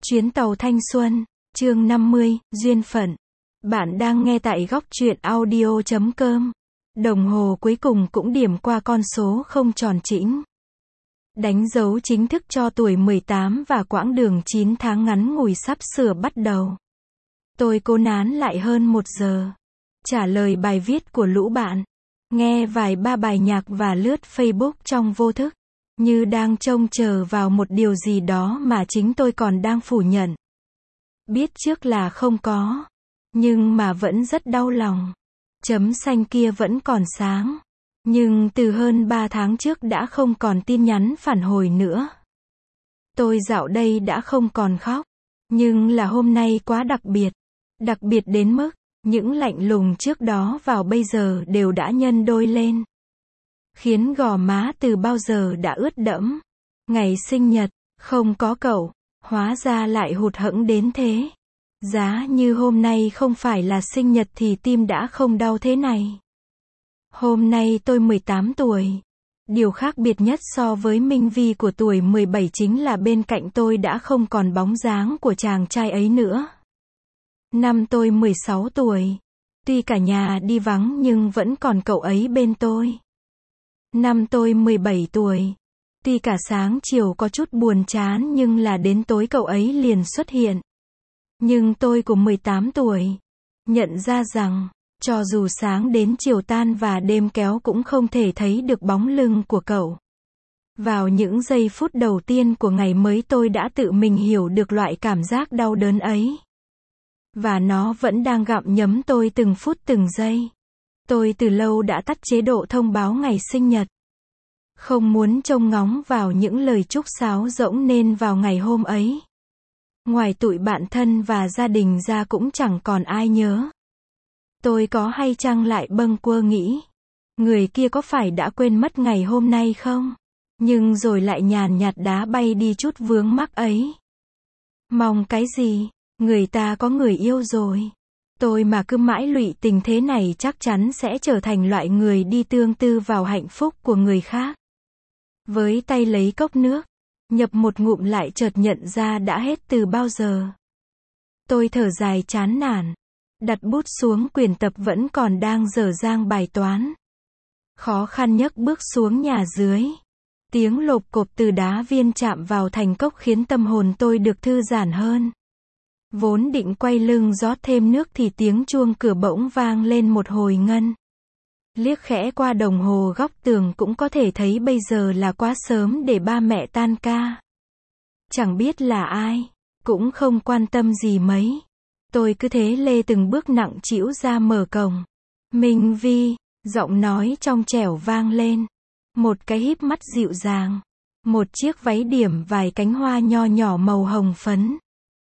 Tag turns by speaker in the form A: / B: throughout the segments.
A: Chuyến tàu thanh xuân, chương 50, duyên phận. Bạn đang nghe tại góc truyện audio.com. Đồng hồ cuối cùng cũng điểm qua con số không tròn chỉnh. Đánh dấu chính thức cho tuổi 18 và quãng đường 9 tháng ngắn ngủi sắp sửa bắt đầu. Tôi cố nán lại hơn 1 giờ. Trả lời bài viết của lũ bạn. Nghe vài ba bài nhạc và lướt Facebook trong vô thức. Như đang trông chờ vào một điều gì đó mà chính tôi còn đang phủ nhận. Biết trước là không có. Nhưng mà vẫn rất đau lòng. Chấm xanh kia vẫn còn sáng. Nhưng từ hơn 3 tháng trước đã không còn tin nhắn phản hồi nữa. Tôi dạo đây đã không còn khóc. Nhưng là hôm nay quá đặc biệt. Đặc biệt đến mức, những lạnh lùng trước đó vào bây giờ đều đã nhân đôi lên. Khiến gò má từ bao giờ đã ướt đẫm. Ngày sinh nhật, không có cậu, hóa ra lại hụt hẫng đến thế. Giá như hôm nay không phải là sinh nhật thì tim đã không đau thế này. Hôm nay tôi 18 tuổi. Điều khác biệt nhất so với Minh Vi của tuổi 17 chính là bên cạnh tôi đã không còn bóng dáng của chàng trai ấy nữa. Năm tôi 16 tuổi. Tuy cả nhà đi vắng nhưng vẫn còn cậu ấy bên tôi. Năm tôi 17 tuổi. Tuy cả sáng chiều có chút buồn chán nhưng là đến tối cậu ấy liền xuất hiện. Nhưng tôi của 18 tuổi. Nhận ra rằng, cho dù sáng đến chiều tan và đêm kéo cũng không thể thấy được bóng lưng của cậu. Vào những giây phút đầu tiên của ngày mới tôi đã tự mình hiểu được loại cảm giác đau đớn ấy. Và nó vẫn đang gặm nhấm tôi từng phút từng giây. Tôi từ lâu đã tắt chế độ thông báo ngày sinh nhật. Không muốn trông ngóng vào những lời chúc sáo rỗng nên vào ngày hôm ấy. Ngoài tụi bạn thân và gia đình ra cũng chẳng còn ai nhớ. Tôi có hay chăng lại bâng quơ nghĩ. Người kia có phải đã quên mất ngày hôm nay không? Nhưng rồi lại nhàn nhạt đá bay đi chút vướng mắc ấy. Mong cái gì? Người ta có người yêu rồi. Tôi mà cứ mãi lụy tình thế này chắc chắn sẽ trở thành loại người đi tương tư vào hạnh phúc của người khác. Với tay lấy cốc nước, nhập một ngụm lại chợt nhận ra đã hết từ bao giờ. Tôi thở dài chán nản. Đặt bút xuống quyển tập vẫn còn đang dở dang bài toán. Khó khăn nhấc bước xuống nhà dưới. Tiếng lộp cộp từ đá viên chạm vào thành cốc khiến tâm hồn tôi được thư giãn hơn. Vốn định quay lưng rót thêm nước thì tiếng chuông cửa bỗng vang lên một hồi ngân. Liếc khẽ qua đồng hồ góc tường cũng có thể thấy bây giờ là quá sớm để ba mẹ tan ca. Chẳng biết là ai, cũng không quan tâm gì mấy. Tôi cứ thế lê từng bước nặng trĩu ra mở cổng. Minh Vi, giọng nói trong trẻo vang lên. Một cái híp mắt dịu dàng. Một chiếc váy điểm vài cánh hoa nho nhỏ màu hồng phấn.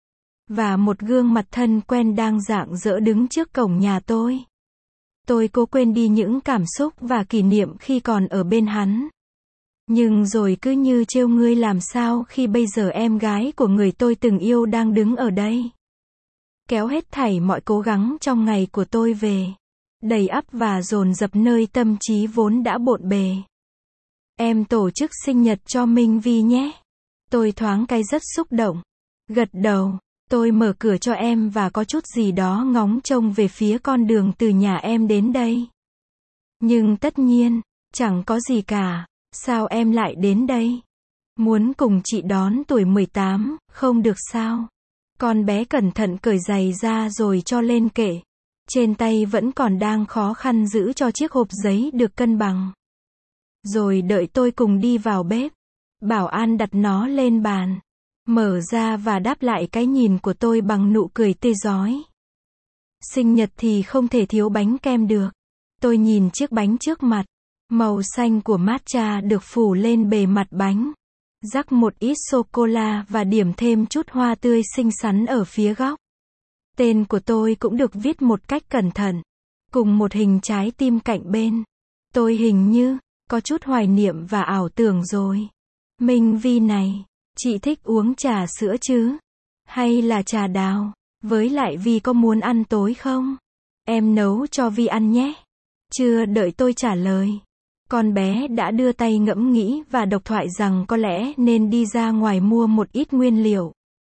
A: Và một gương mặt thân quen đang rạng rỡ đứng trước cổng nhà tôi. Tôi cố quên đi những cảm xúc và kỷ niệm khi còn ở bên hắn. Nhưng rồi cứ như trêu ngươi làm sao khi bây giờ em gái của người tôi từng yêu đang đứng ở đây. Kéo hết thảy mọi cố gắng trong ngày của tôi về. Đầy ắp và dồn dập nơi tâm trí vốn đã bộn bề. Em tổ chức sinh nhật cho Minh Vi nhé. Tôi thoáng cái rất xúc động. Gật đầu. Tôi mở cửa cho em và có chút gì đó ngóng trông về phía con đường từ nhà em đến đây. Nhưng tất nhiên, chẳng có gì cả. Sao em lại đến đây? Muốn cùng chị đón tuổi 18, không được sao? Con bé cẩn thận cởi giày ra rồi cho lên kệ. Trên tay vẫn còn đang khó khăn giữ cho chiếc hộp giấy được cân bằng. Rồi đợi tôi cùng đi vào bếp. Bảo an đặt nó lên bàn. Mở ra và đáp lại cái nhìn của tôi bằng nụ cười tươi rói. Sinh nhật thì không thể thiếu bánh kem được. Tôi nhìn chiếc bánh trước mặt. Màu xanh của matcha được phủ lên bề mặt bánh. Rắc một ít sô-cô-la và điểm thêm chút hoa tươi xinh xắn ở phía góc. Tên của tôi cũng được viết một cách cẩn thận. Cùng một hình trái tim cạnh bên. Tôi hình như có chút hoài niệm và ảo tưởng rồi. Minh Vi này. Chị thích uống trà sữa chứ? Hay là trà đào? Với lại Vi có muốn ăn tối không? Em nấu cho Vi ăn nhé. Chưa đợi tôi trả lời. Con bé đã đưa tay ngẫm nghĩ và độc thoại rằng có lẽ nên đi ra ngoài mua một ít nguyên liệu.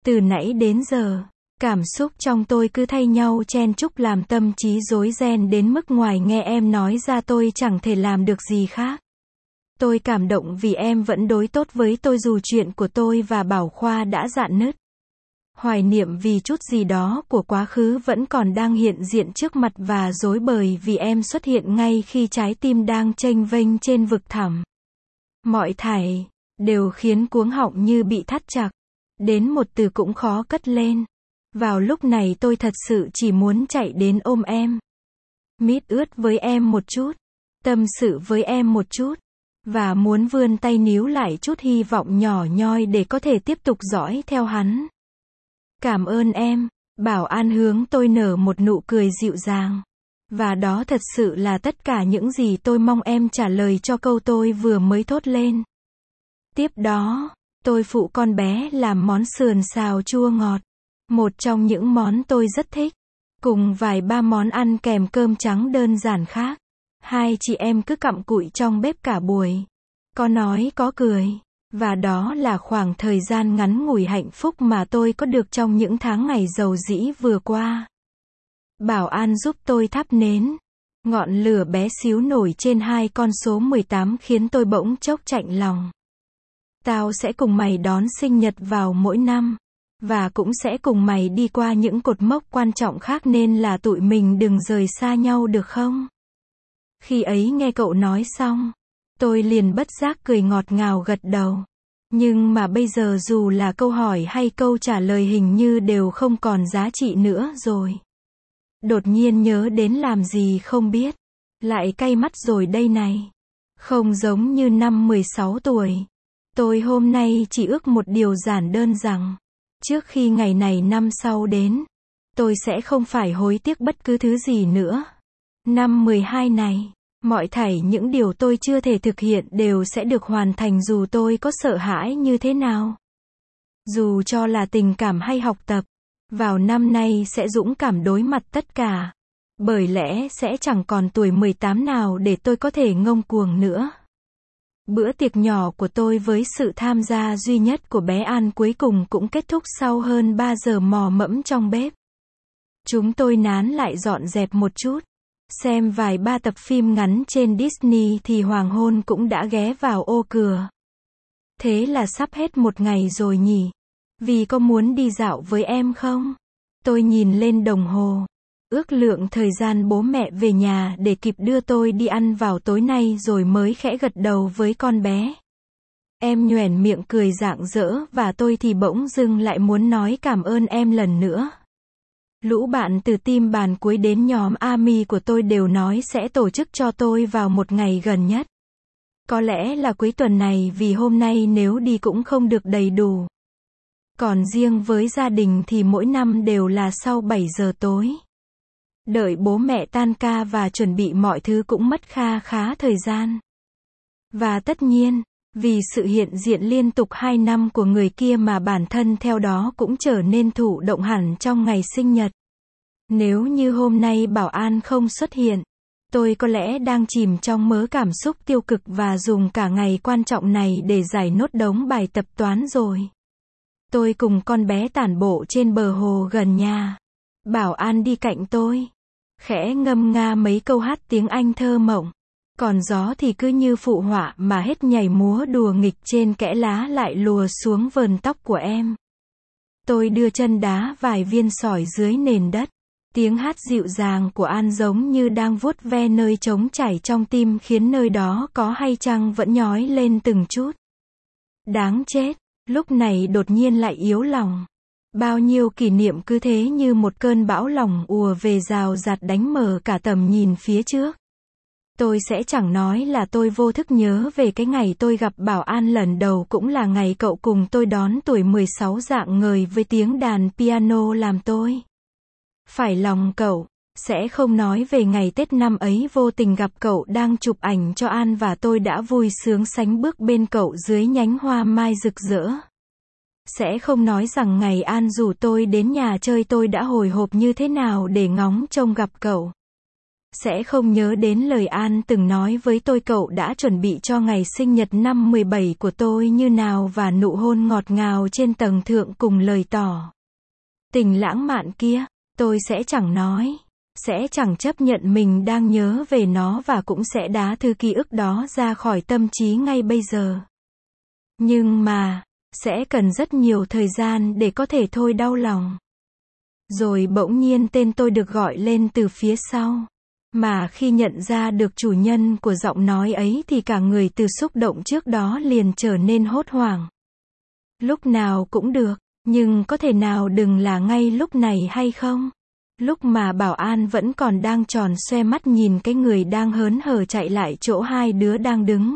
A: Từ nãy đến giờ, cảm xúc trong tôi cứ thay nhau chen chúc làm tâm trí rối ren đến mức ngoài nghe em nói ra tôi chẳng thể làm được gì khác. Tôi cảm động vì em vẫn đối tốt với tôi dù chuyện của tôi và Bảo Khoa đã rạn nứt. Hoài niệm vì chút gì đó của quá khứ vẫn còn đang hiện diện trước mặt và rối bời vì em xuất hiện ngay khi trái tim đang chênh vênh trên vực thẳm. Mọi thảy đều khiến cuống họng như bị thắt chặt. Đến một từ cũng khó cất lên. Vào lúc này tôi thật sự chỉ muốn chạy đến ôm em. Mít ướt với em một chút. Tâm sự với em một chút. Và muốn vươn tay níu lại chút hy vọng nhỏ nhoi để có thể tiếp tục dõi theo hắn. Cảm ơn em. Bảo An hướng tôi nở một nụ cười dịu dàng. Và đó thật sự là tất cả những gì tôi mong em trả lời cho câu tôi vừa mới thốt lên. Tiếp đó, tôi phụ con bé làm món sườn xào chua ngọt. Một trong những món tôi rất thích. Cùng vài ba món ăn kèm cơm trắng đơn giản khác. Hai chị em cứ cặm cụi trong bếp cả buổi. Có nói có cười. Và đó là khoảng thời gian ngắn ngủi hạnh phúc mà tôi có được trong những tháng ngày dầu dĩ vừa qua. Bảo An giúp tôi thắp nến. Ngọn lửa bé xíu nổi trên hai con số 18 khiến tôi bỗng chốc chạnh lòng. Tao sẽ cùng mày đón sinh nhật vào mỗi năm. Và cũng sẽ cùng mày đi qua những cột mốc quan trọng khác nên là tụi mình đừng rời xa nhau được không? Khi ấy nghe cậu nói xong, tôi liền bất giác cười ngọt ngào gật đầu. Nhưng mà bây giờ dù là câu hỏi hay câu trả lời hình như đều không còn giá trị nữa rồi. Đột nhiên nhớ đến làm gì không biết. Lại cay mắt rồi đây này. Không giống như năm 16 tuổi. Tôi hôm nay chỉ ước một điều giản đơn rằng. Trước khi ngày này năm sau đến, tôi sẽ không phải hối tiếc bất cứ thứ gì nữa. Năm 12 này, mọi thảy những điều tôi chưa thể thực hiện đều sẽ được hoàn thành dù tôi có sợ hãi như thế nào. Dù cho là tình cảm hay học tập, vào năm nay sẽ dũng cảm đối mặt tất cả. Bởi lẽ sẽ chẳng còn tuổi 18 nào để tôi có thể ngông cuồng nữa. Bữa tiệc nhỏ của tôi với sự tham gia duy nhất của bé An cuối cùng cũng kết thúc sau hơn 3 giờ mò mẫm trong bếp. Chúng tôi nán lại dọn dẹp một chút. Xem vài ba tập phim ngắn trên Disney thì hoàng hôn cũng đã ghé vào ô cửa. Thế là sắp hết một ngày rồi nhỉ? Vì có muốn đi dạo với em không? Tôi nhìn lên đồng hồ. Ước lượng thời gian bố mẹ về nhà để kịp đưa tôi đi ăn vào tối nay rồi mới khẽ gật đầu với con bé. Em nhoẻn miệng cười rạng rỡ và tôi thì bỗng dưng lại muốn nói cảm ơn em lần nữa. Lũ bạn từ team bàn cuối đến nhóm ARMY của tôi đều nói sẽ tổ chức cho tôi vào một ngày gần nhất. Có lẽ là cuối tuần này vì hôm nay nếu đi cũng không được đầy đủ. Còn riêng với gia đình thì mỗi năm đều là sau 7 giờ tối. Đợi bố mẹ tan ca và chuẩn bị mọi thứ cũng mất kha khá thời gian. Và tất nhiên, vì sự hiện diện liên tục 2 năm của người kia mà bản thân theo đó cũng trở nên thụ động hẳn trong ngày sinh nhật. Nếu như hôm nay Bảo An không xuất hiện, tôi có lẽ đang chìm trong mớ cảm xúc tiêu cực và dùng cả ngày quan trọng này để giải nốt đống bài tập toán rồi. Tôi cùng con bé tản bộ trên bờ hồ gần nhà. Bảo An đi cạnh tôi, khẽ ngâm nga mấy câu hát tiếng Anh thơ mộng. Còn gió thì cứ như phụ họa mà hết nhảy múa đùa nghịch trên kẽ lá lại lùa xuống vờn tóc của em. Tôi đưa chân đá vài viên sỏi dưới nền đất. Tiếng hát dịu dàng của An giống như đang vuốt ve nơi trống trải trong tim khiến nơi đó có hay chăng vẫn nhói lên từng chút. Đáng chết, lúc này đột nhiên lại yếu lòng. Bao nhiêu kỷ niệm cứ thế như một cơn bão lòng ùa về rào rạt đánh mờ cả tầm nhìn phía trước. Tôi sẽ chẳng nói là tôi vô thức nhớ về cái ngày tôi gặp Bảo An lần đầu cũng là ngày cậu cùng tôi đón tuổi 16 rạng ngời với tiếng đàn piano làm tôi phải lòng cậu. Sẽ không nói về ngày Tết năm ấy vô tình gặp cậu đang chụp ảnh cho An và tôi đã vui sướng sánh bước bên cậu dưới nhánh hoa mai rực rỡ. Sẽ không nói rằng ngày An rủ tôi đến nhà chơi tôi đã hồi hộp như thế nào để ngóng trông gặp cậu. sẽ không nhớ đến lời An từng nói với tôi cậu đã chuẩn bị cho ngày sinh nhật năm 17 của tôi như nào và nụ hôn ngọt ngào trên tầng thượng cùng lời tỏ tình lãng mạn kia. Tôi sẽ chẳng nói, sẽ chẳng chấp nhận mình đang nhớ về nó và cũng sẽ đá thứ ký ức đó ra khỏi tâm trí ngay bây giờ. Nhưng mà, sẽ cần rất nhiều thời gian để có thể thôi đau lòng. Rồi bỗng nhiên tên tôi được gọi lên từ phía sau. Mà khi nhận ra được chủ nhân của giọng nói ấy thì cả người từ xúc động trước đó liền trở nên hốt hoảng. Lúc nào cũng được, nhưng có thể nào đừng là ngay lúc này hay không? Lúc mà bảo an vẫn còn đang tròn xoe mắt nhìn cái người đang hớn hở chạy lại chỗ hai đứa đang đứng.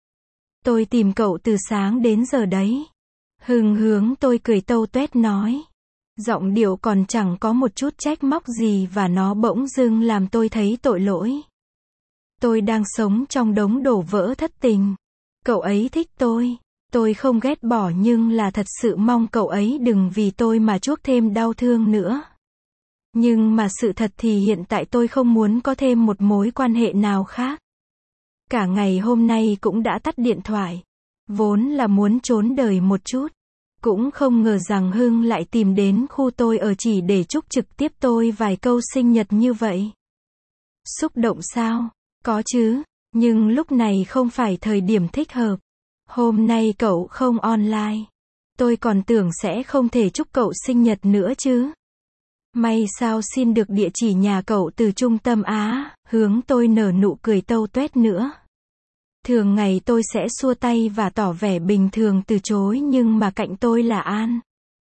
A: Tôi tìm cậu từ sáng đến giờ đấy. Hưng hướng tôi cười tâu tuét nói. Giọng điệu còn chẳng có một chút trách móc gì và nó bỗng dưng làm tôi thấy tội lỗi. Tôi đang sống trong đống đổ vỡ thất tình. Cậu ấy thích tôi không ghét bỏ nhưng là thật sự mong cậu ấy đừng vì tôi mà chuốc thêm đau thương nữa. Nhưng mà sự thật thì hiện tại tôi không muốn có thêm một mối quan hệ nào khác. Cả ngày hôm nay cũng đã tắt điện thoại. Vốn là muốn trốn đời một chút. Cũng không ngờ rằng Hưng lại tìm đến khu tôi ở chỉ để chúc trực tiếp tôi vài câu sinh nhật như vậy. Xúc động sao? Có chứ, nhưng lúc này không phải thời điểm thích hợp. Hôm nay cậu không online. Tôi còn tưởng sẽ không thể chúc cậu sinh nhật nữa chứ. May sao xin được địa chỉ nhà cậu từ trung tâm Á, hướng tôi nở nụ cười tâu tuét nữa. Thường ngày tôi sẽ xua tay và tỏ vẻ bình thường từ chối nhưng mà cạnh tôi là An.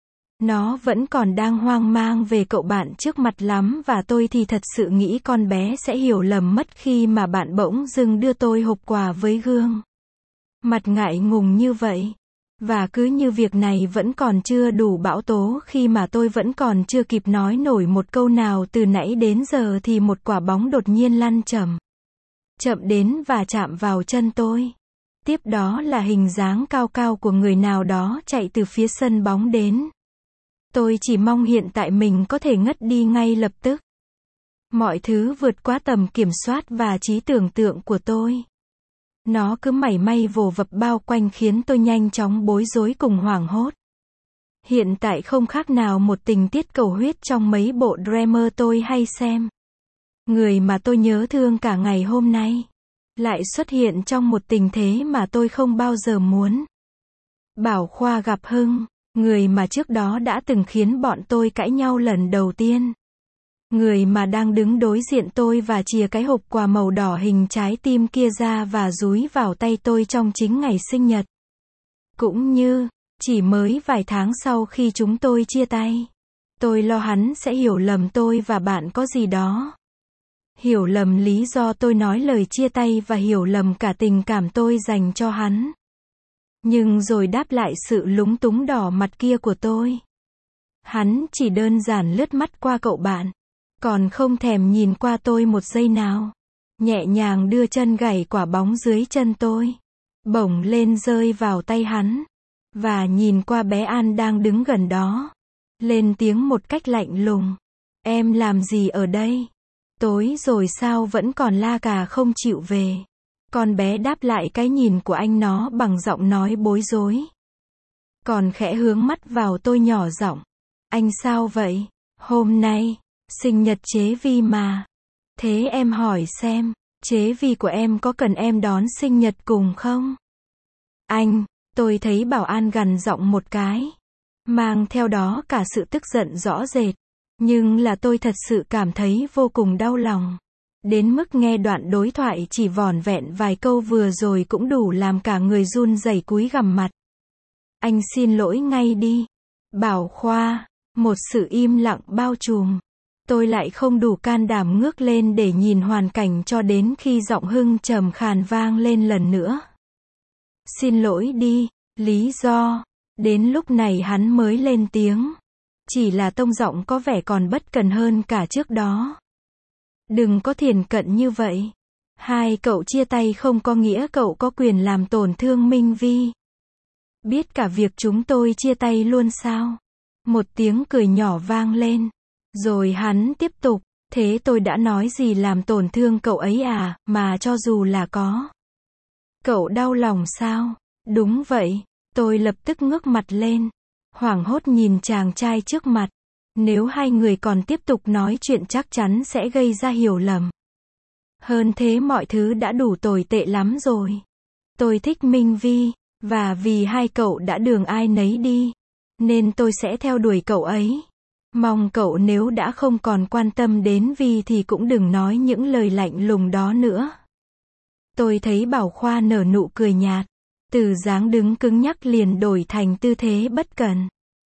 A: Nó vẫn còn đang hoang mang về cậu bạn trước mặt lắm và tôi thì thật sự nghĩ con bé sẽ hiểu lầm mất khi mà bạn bỗng dưng đưa tôi hộp quà với gương mặt ngại ngùng như vậy. Và cứ như việc này vẫn còn chưa đủ bão tố khi mà tôi vẫn còn chưa kịp nói nổi một câu nào từ nãy đến giờ thì một quả bóng đột nhiên lăn chậm đến và chạm vào chân tôi. Tiếp đó là hình dáng cao cao của người nào đó chạy từ phía sân bóng đến. Tôi chỉ mong hiện tại mình có thể ngất đi ngay lập tức. Mọi thứ vượt quá tầm kiểm soát và trí tưởng tượng của tôi. Nó cứ mảy may vồ vập bao quanh khiến tôi nhanh chóng bối rối cùng hoảng hốt. Hiện tại không khác nào một tình tiết cầu huyết trong mấy bộ drama tôi hay xem. Người mà tôi nhớ thương cả ngày hôm nay lại xuất hiện trong một tình thế mà tôi không bao giờ muốn. Bảo Khoa gặp Hưng, người mà trước đó đã từng khiến bọn tôi cãi nhau lần đầu tiên. Người mà đang đứng đối diện tôi và chìa cái hộp quà màu đỏ hình trái tim kia ra và dúi vào tay tôi trong chính ngày sinh nhật. Cũng như, chỉ mới vài tháng sau khi chúng tôi chia tay, tôi lo hắn sẽ hiểu lầm tôi và bạn có gì đó. Hiểu lầm lý do tôi nói lời chia tay và hiểu lầm cả tình cảm tôi dành cho hắn. Nhưng rồi đáp lại sự lúng túng đỏ mặt kia của tôi. Hắn chỉ đơn giản lướt mắt qua cậu bạn. Còn không thèm nhìn qua tôi một giây nào. Nhẹ nhàng đưa chân gảy quả bóng dưới chân tôi. Bổng lên rơi vào tay hắn. Và nhìn qua bé An đang đứng gần đó. Lên tiếng một cách lạnh lùng. Em làm gì ở đây? Tối rồi sao vẫn còn la cà không chịu về? Con bé đáp lại cái nhìn của anh nó bằng giọng nói bối rối. Còn khẽ hướng mắt vào tôi nhỏ giọng. Anh sao vậy? Hôm nay, sinh nhật Chế Vi mà. Thế em hỏi xem, Chế Vi của em có cần em đón sinh nhật cùng không? Anh, tôi thấy Bảo An gằn giọng một cái. Mang theo đó cả sự tức giận rõ rệt. Nhưng là tôi thật sự cảm thấy vô cùng đau lòng. Đến mức nghe đoạn đối thoại chỉ vỏn vẹn vài câu vừa rồi cũng đủ làm cả người run rẩy cúi gằm mặt. Anh xin lỗi ngay đi. Bảo Khoa, một sự im lặng bao trùm. Tôi lại không đủ can đảm ngước lên để nhìn hoàn cảnh cho đến khi giọng Hưng trầm khàn vang lên lần nữa. Xin lỗi đi, lý do. Đến lúc này hắn mới lên tiếng. Chỉ là tông giọng có vẻ còn bất cần hơn cả trước đó. Đừng có thiển cận như vậy. Hai cậu chia tay không có nghĩa cậu có quyền làm tổn thương Minh Vi. Biết cả việc chúng tôi chia tay luôn sao? Một tiếng cười nhỏ vang lên. Rồi hắn tiếp tục, Thế tôi đã nói gì làm tổn thương cậu ấy à, mà cho dù là có. Cậu đau lòng sao? Đúng vậy. Tôi lập tức ngước mặt lên, hoảng hốt nhìn chàng trai trước mặt. Nếu hai người còn tiếp tục nói chuyện chắc chắn sẽ gây ra hiểu lầm. Hơn thế mọi thứ đã đủ tồi tệ lắm rồi. Tôi thích Minh Vi, và vì hai cậu đã đường ai nấy đi, nên tôi sẽ theo đuổi cậu ấy. Mong cậu nếu đã không còn quan tâm đến Vi thì cũng đừng nói những lời lạnh lùng đó nữa. Tôi thấy Bảo Khoa nở nụ cười nhạt, từ dáng đứng cứng nhắc liền đổi thành tư thế bất cần.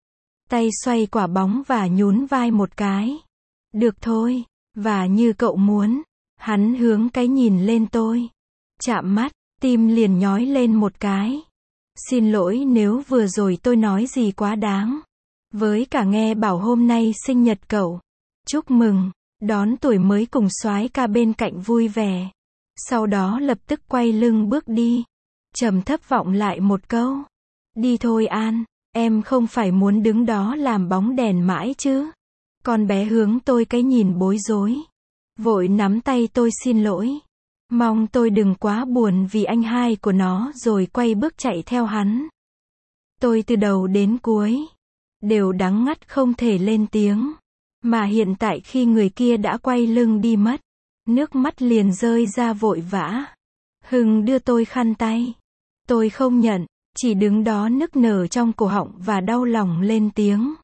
A: Tay xoay quả bóng và nhún vai một cái. Được thôi, và như cậu muốn. Hắn hướng cái nhìn lên tôi. Chạm mắt, tim liền nhói lên một cái. Xin lỗi nếu vừa rồi tôi nói gì quá đáng. Với cả nghe bảo hôm nay sinh nhật cậu. Chúc mừng, đón tuổi mới cùng soái ca bên cạnh vui vẻ. Sau đó lập tức quay lưng bước đi. Trầm thấp vọng lại một câu. Đi thôi An, em không phải muốn đứng đó làm bóng đèn mãi chứ. Con bé hướng tôi cái nhìn bối rối. Vội nắm tay tôi xin lỗi. Mong tôi đừng quá buồn vì anh hai của nó rồi quay bước chạy theo hắn. Tôi từ đầu đến cuối đều đắng ngắt không thể lên tiếng. Mà hiện tại khi người kia đã quay lưng đi mất, nước mắt liền rơi ra vội vã. Hưng đưa tôi khăn tay. Tôi không nhận, chỉ đứng đó nức nở trong cổ họng và đau lòng lên tiếng.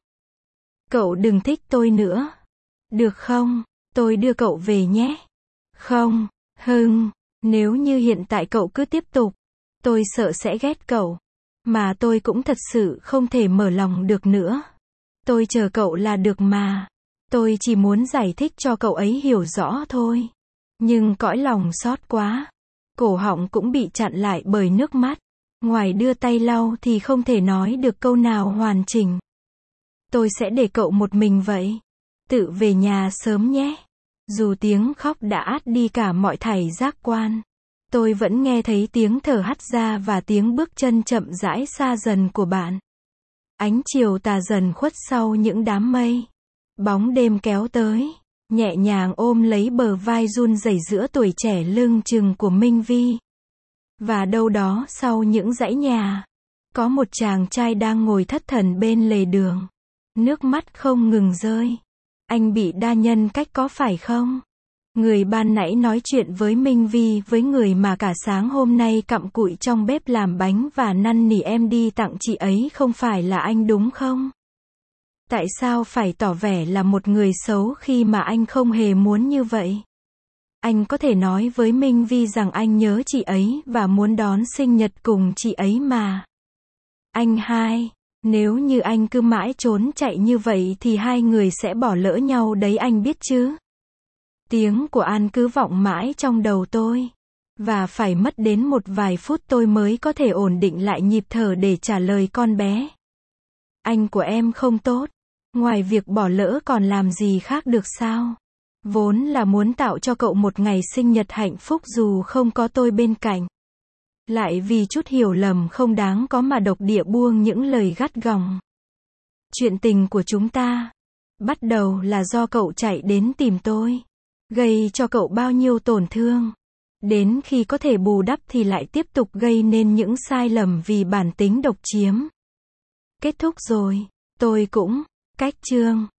A: Cậu đừng thích tôi nữa. Được không? Tôi đưa cậu về nhé. Không, Hưng, nếu như hiện tại cậu cứ tiếp tục, tôi sợ sẽ ghét cậu. Mà tôi cũng thật sự không thể mở lòng được nữa. Tôi chờ cậu là được mà. Tôi chỉ muốn giải thích cho cậu ấy hiểu rõ thôi. Nhưng cõi lòng xót quá. Cổ họng cũng bị chặn lại bởi nước mắt. Ngoài đưa tay lau thì không thể nói được câu nào hoàn chỉnh. Tôi sẽ để cậu một mình vậy. Tự về nhà sớm nhé. Dù tiếng khóc đã át đi cả mọi thảy giác quan, tôi vẫn nghe thấy tiếng thở hắt ra và tiếng bước chân chậm rãi xa dần của bạn. Ánh chiều tà dần khuất sau những đám mây. Bóng đêm kéo tới, nhẹ nhàng ôm lấy bờ vai run rẩy giữa tuổi trẻ lưng chừng của Minh Vi. Và đâu đó sau những dãy nhà, có một chàng trai đang ngồi thất thần bên lề đường. Nước mắt không ngừng rơi. Anh bị đa nhân cách có phải không? Người ban nãy nói chuyện với Minh Vi với người mà cả sáng hôm nay cặm cụi trong bếp làm bánh và năn nỉ em đi tặng chị ấy không phải là anh đúng không? Tại sao phải tỏ vẻ là một người xấu khi mà anh không hề muốn như vậy? Anh có thể nói với Minh Vi rằng anh nhớ chị ấy và muốn đón sinh nhật cùng chị ấy mà. Anh hai, nếu như anh cứ mãi trốn chạy như vậy thì hai người sẽ bỏ lỡ nhau đấy anh biết chứ. Tiếng của An cứ vọng mãi trong đầu tôi. Và phải mất đến một vài phút tôi mới có thể ổn định lại nhịp thở để trả lời con bé. Anh của em không tốt. Ngoài việc bỏ lỡ còn làm gì khác được sao? Vốn là muốn tạo cho cậu một ngày sinh nhật hạnh phúc dù không có tôi bên cạnh. Lại vì chút hiểu lầm không đáng có mà độc địa buông những lời gắt gỏng. Chuyện tình của chúng ta bắt đầu là do cậu chạy đến tìm tôi, gây cho cậu bao nhiêu tổn thương. Đến khi có thể bù đắp thì lại tiếp tục gây nên những sai lầm vì bản tính độc chiếm. Kết thúc rồi, tôi cũng cách chương.